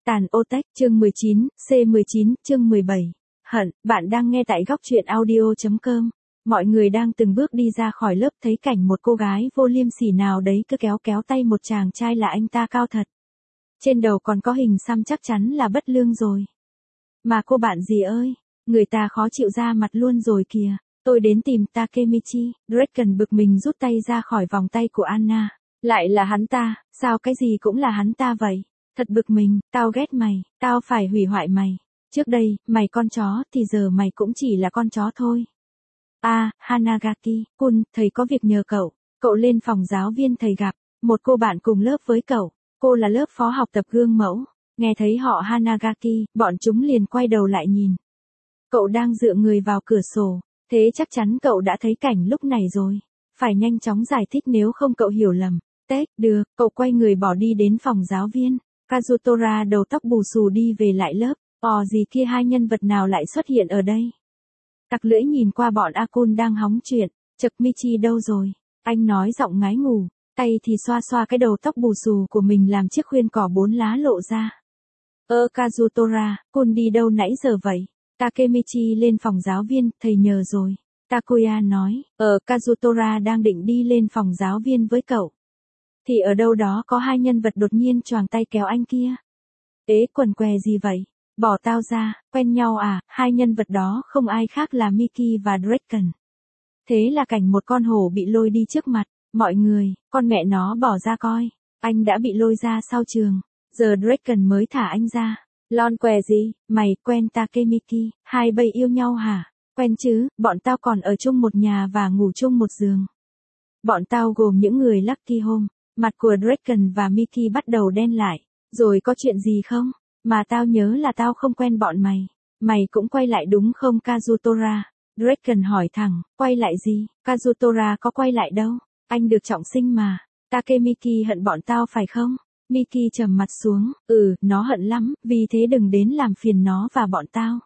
Tàn ô tách, chương 19, C19, chương 17. Hận, bạn đang nghe tại góc truyện audio.com. Mọi người đang từng bước đi ra khỏi lớp thấy cảnh một cô gái vô liêm sỉ nào đấy cứ kéo kéo tay một chàng trai là anh ta cao thật. Trên đầu còn có hình xăm chắc chắn là bất lương rồi. Mà cô bạn gì ơi, người ta khó chịu ra mặt luôn rồi kìa. Tôi đến tìm Takemichi. Draken bực mình rút tay ra khỏi vòng tay của Anna. Lại là hắn ta, sao cái gì cũng là hắn ta vậy? Thật bực mình, tao ghét mày, tao phải hủy hoại mày. Trước đây, mày con chó thì giờ mày cũng chỉ là con chó thôi. Hanagaki-kun, thầy có việc nhờ cậu. Cậu lên phòng giáo viên thầy gặp một cô bạn cùng lớp với cậu. Cô là lớp phó học tập gương mẫu. Nghe thấy họ Hanagaki, bọn chúng liền quay đầu lại nhìn. Cậu đang dựa người vào cửa sổ, thế chắc chắn cậu đã thấy cảnh lúc này rồi. Phải nhanh chóng giải thích nếu không cậu hiểu lầm. Được, cậu quay người bỏ đi đến phòng giáo viên. Kazutora đầu tóc bù xù đi về lại lớp. Gì kia, hai nhân vật nào lại xuất hiện ở đây? Tặc lưỡi nhìn qua bọn Akun đang hóng chuyện. Chực Michi đâu rồi? Anh nói giọng ngái ngủ, tay thì xoa xoa cái đầu tóc bù xù của mình làm chiếc khuyên cỏ 4 lá lộ ra. Kazutora, Kun đi đâu nãy giờ vậy? Takemichi lên phòng giáo viên, thầy nhờ rồi. Takuya nói, Kazutora đang định đi lên phòng giáo viên với cậu. Thì ở đâu đó có hai nhân vật đột nhiên choàng tay kéo anh kia. Quần què gì vậy? Bỏ tao ra, quen nhau à? Hai nhân vật đó không ai khác là Miki và Draken. Thế là cảnh một con hổ bị lôi đi trước mặt mọi người, con mẹ nó bỏ ra coi. Anh đã bị lôi ra sau trường, giờ Draken mới thả anh ra. Lon què gì, mày quen Takemiki, hai bây yêu nhau hả? Quen chứ, bọn tao còn ở chung một nhà và ngủ chung một giường. Bọn tao gồm những người Lucky Home. Mặt của Draken và Miki bắt đầu đen lại. Rồi có chuyện gì không? Mà tao nhớ là tao không quen bọn mày. Mày cũng quay lại đúng không Kazutora? Draken hỏi thẳng, quay lại gì? Kazutora có quay lại đâu. Anh được trọng sinh mà. Takemiki hận bọn tao phải không? Miki trầm mặt xuống, nó hận lắm, vì thế đừng đến làm phiền nó và bọn tao.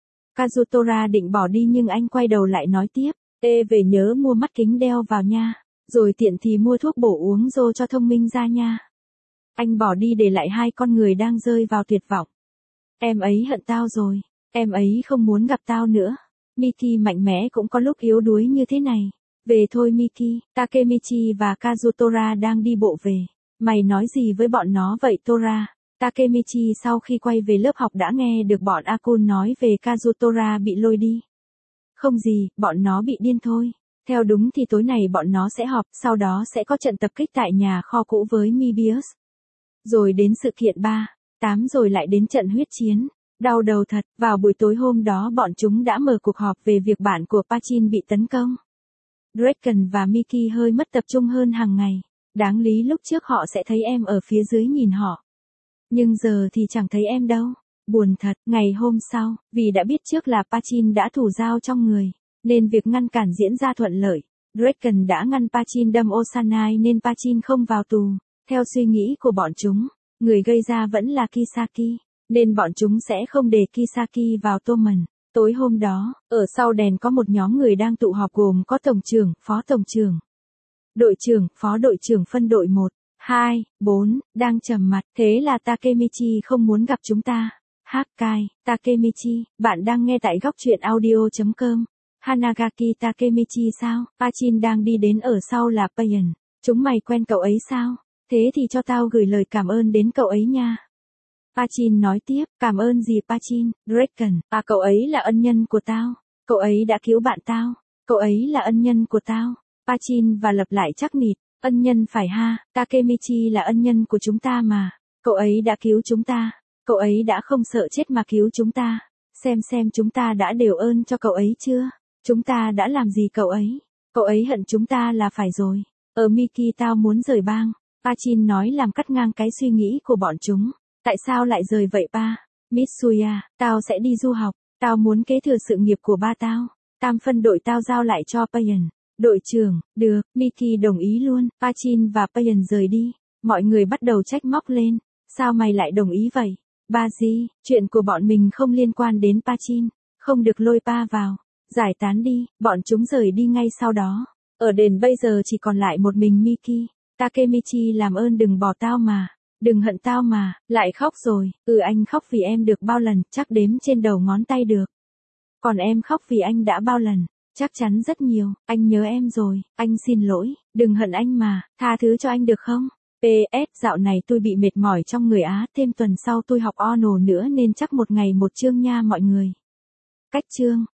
Kazutora định bỏ đi nhưng anh quay đầu lại nói tiếp, về nhớ mua mắt kính đeo vào nha. Rồi tiện thì mua thuốc bổ uống rô cho thông minh ra nha. Anh bỏ đi để lại hai con người đang rơi vào tuyệt vọng. Em ấy hận tao rồi. Em ấy không muốn gặp tao nữa. Miki mạnh mẽ cũng có lúc yếu đuối như thế này. Về thôi Miki. Takemichi và Kazutora đang đi bộ về. Mày nói gì với bọn nó vậy Tora? Takemichi sau khi quay về lớp học đã nghe được bọn Akun nói về Kazutora bị lôi đi. Không gì, bọn nó bị điên thôi. Theo đúng thì tối này bọn nó sẽ họp, sau đó sẽ có trận tập kích tại nhà kho cũ với Moebius. Rồi đến sự kiện 3/8 rồi lại đến trận huyết chiến. Đau đầu thật, vào buổi tối hôm đó bọn chúng đã mở cuộc họp về việc bạn của Pachin bị tấn công. Draken và Miki hơi mất tập trung hơn hàng ngày. Đáng lý lúc trước họ sẽ thấy em ở phía dưới nhìn họ. Nhưng giờ thì chẳng thấy em đâu. Buồn thật, ngày hôm sau, vì đã biết trước là Pachin đã thủ dao trong người, nên việc ngăn cản diễn ra thuận lợi. Draken đã ngăn Pachin đâm Osanai nên Pachin không vào tù. Theo suy nghĩ của bọn chúng, người gây ra vẫn là Kisaki, nên bọn chúng sẽ không để Kisaki vào Toman. Tối hôm đó, ở sau đèn có một nhóm người đang tụ họp gồm có tổng trưởng, phó tổng trưởng, đội trưởng, phó đội trưởng phân đội 1, 2, 4, đang trầm mặt. Thế là Takemichi không muốn gặp chúng ta. Hakkai, Takemichi, bạn đang nghe tại góc truyện audio.com. Hanagaki Takemichi sao? Pachin đang đi đến ở sau là Payan. Chúng mày quen cậu ấy sao? Thế thì cho tao gửi lời cảm ơn đến cậu ấy nha. Pachin nói tiếp, cảm ơn gì Pachin? Draken, cậu ấy là ân nhân của tao. Cậu ấy đã cứu bạn tao. Cậu ấy là ân nhân của tao. Pachin và lặp lại chắc nịt, ân nhân phải ha, Takemichi là ân nhân của chúng ta mà. Cậu ấy đã cứu chúng ta. Cậu ấy đã không sợ chết mà cứu chúng ta. Xem chúng ta đã đều ơn cho cậu ấy chưa? Chúng ta đã làm gì cậu ấy? Cậu ấy hận chúng ta là phải rồi. Miki tao muốn rời bang. Pachin nói làm cắt ngang cái suy nghĩ của bọn chúng. Tại sao lại rời vậy ba? Mitsuya, tao sẽ đi du học. Tao muốn kế thừa sự nghiệp của ba tao. Tam phân đội tao giao lại cho Payan. Đội trưởng, được, Miki đồng ý luôn. Pachin và Payan rời đi. Mọi người bắt đầu trách móc lên. Sao mày lại đồng ý vậy? Ba gì, chuyện của bọn mình không liên quan đến Pachin. Không được lôi pa vào. Giải tán đi, bọn chúng rời đi ngay sau đó. Ở đền bây giờ chỉ còn lại một mình Miki. Takemichi làm ơn đừng bỏ tao mà. Đừng hận tao mà, lại khóc rồi, anh khóc vì em được bao lần, chắc đếm trên đầu ngón tay được. Còn em khóc vì anh đã bao lần, chắc chắn rất nhiều, anh nhớ em rồi, anh xin lỗi, đừng hận anh mà, tha thứ cho anh được không? PS, dạo này tôi bị mệt mỏi trong người á, thêm tuần sau tôi học Ono nữa nên chắc một ngày một chương nha mọi người. Cách chương